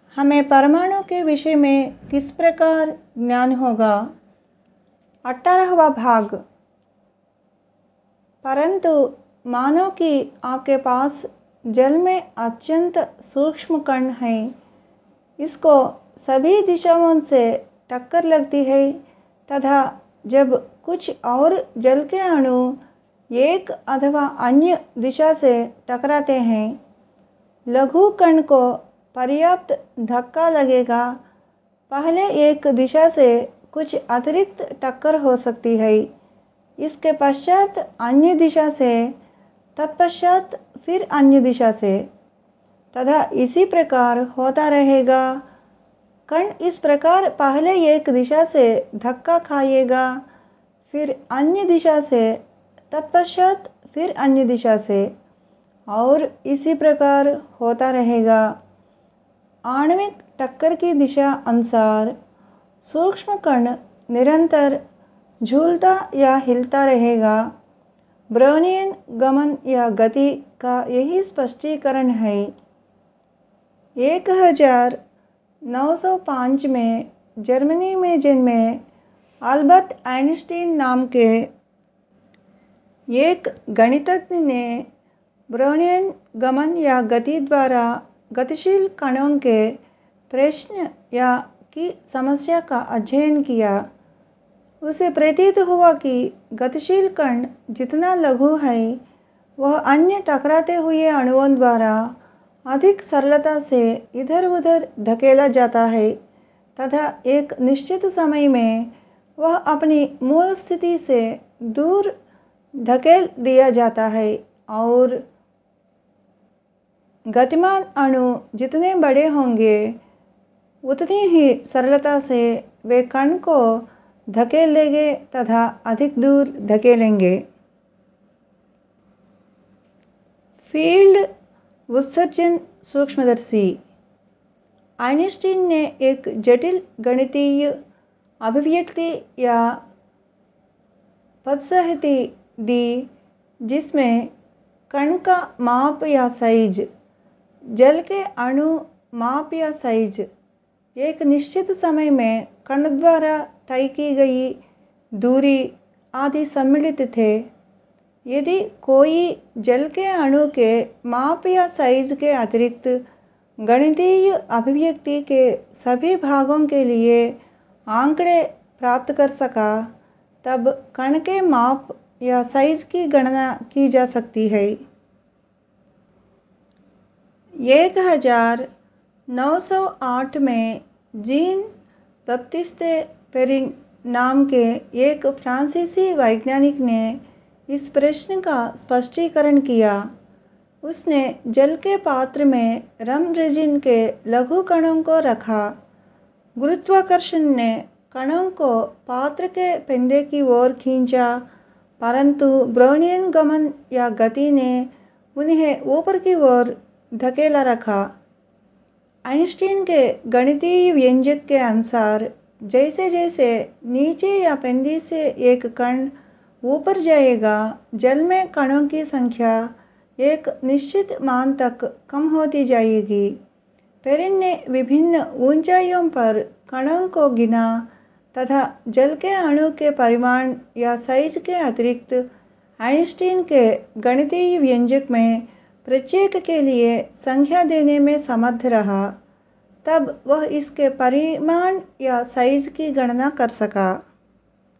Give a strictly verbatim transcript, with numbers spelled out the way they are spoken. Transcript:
हमें परमाणु के विषय में किस प्रकार ज्ञान होगा। अठारहवां भाग। परंतु मानो कि आपके पास जल में अत्यंत सूक्ष्म कण है, इसको सभी दिशाओं से टक्कर लगती है तथा जब कुछ और जल के अणु एक अथवा अन्य दिशा से टकराते हैं, लघु कण को पर्याप्त धक्का लगेगा। पहले एक दिशा से कुछ अतिरिक्त टक्कर हो सकती है, इसके पश्चात अन्य दिशा से, तत्पश्चात फिर अन्य दिशा से, तथा इसी प्रकार होता रहेगा। कण इस प्रकार पहले एक दिशा से धक्का खाएगा, फिर अन्य दिशा से, तत्पश्चात फिर अन्य दिशा से, और इसी प्रकार होता रहेगा। आणविक टक्कर की दिशा अनुसार सूक्ष्म कण निरंतर झूलता या हिलता रहेगा। ब्राउनियन गमन या गति का यही स्पष्टीकरण है। एक हजार नौ सौ पाँच में जर्मनी में जन्मे अल्बर्ट आइंस्टीन नाम के एक गणितज्ञ ने ब्राउनियन गमन या गति द्वारा गतिशील कणों के प्रश्न या की समस्या का अध्ययन किया। उसे प्रतीत हुआ कि गतिशील कण जितना लघु है, वह अन्य टकराते हुए अणुओं द्वारा अधिक सरलता से इधर उधर धकेला जाता है तथा एक निश्चित समय में वह अपनी मूल स्थिति से दूर धकेल दिया जाता है, और गतिमान अणु जितने बड़े होंगे, उतनी ही सरलता से वे कण को धकेल लेंगे तथा अधिक दूर धकेलेंगे। फील्ड उत्सर्जन सूक्ष्मदर्शी। आइंस्टीन ने एक जटिल गणितीय अभिव्यक्ति या पद्धति दी जिसमें कण का माप या साइज, जल के अणु माप या साइज, एक निश्चित समय में कण द्वारा तय की गई दूरी आदि सम्मिलित थे। यदि कोई जल के अणु के माप या साइज के अतिरिक्त गणितीय अभिव्यक्ति के सभी भागों के लिए आंकड़े प्राप्त कर सका, तब कण के माप या साइज की गणना की जा सकती है। एक हजार नौ सौ आठ में जीन बप्तिस्ते पेरिन नाम के एक फ्रांसीसी वैज्ञानिक ने इस प्रश्न का स्पष्टीकरण किया। उसने जल के पात्र में रम रेजिन के लघु कणों को रखा। गुरुत्वाकर्षण ने कणों को पात्र के पेंदे की ओर खींचा, परंतु ब्राउनियन गमन या गति ने उन्हें ऊपर की ओर धकेला रखा। आइंस्टीन के गणितीय व्यंजक के अनुसार जैसे जैसे नीचे या पेंदे से एक कण ऊपर जाएगा, जल में कणों की संख्या एक निश्चित मान तक कम होती जाएगी। पेरिन ने विभिन्न ऊंचाइयों पर कणों को गिना तथा जल के अणु के परिमाण या साइज के अतिरिक्त आइंस्टीन के गणितीय व्यंजक में प्रत्येक के लिए संख्या देने में समर्थ रहा। तब वह इसके परिमाण या साइज की गणना कर सका।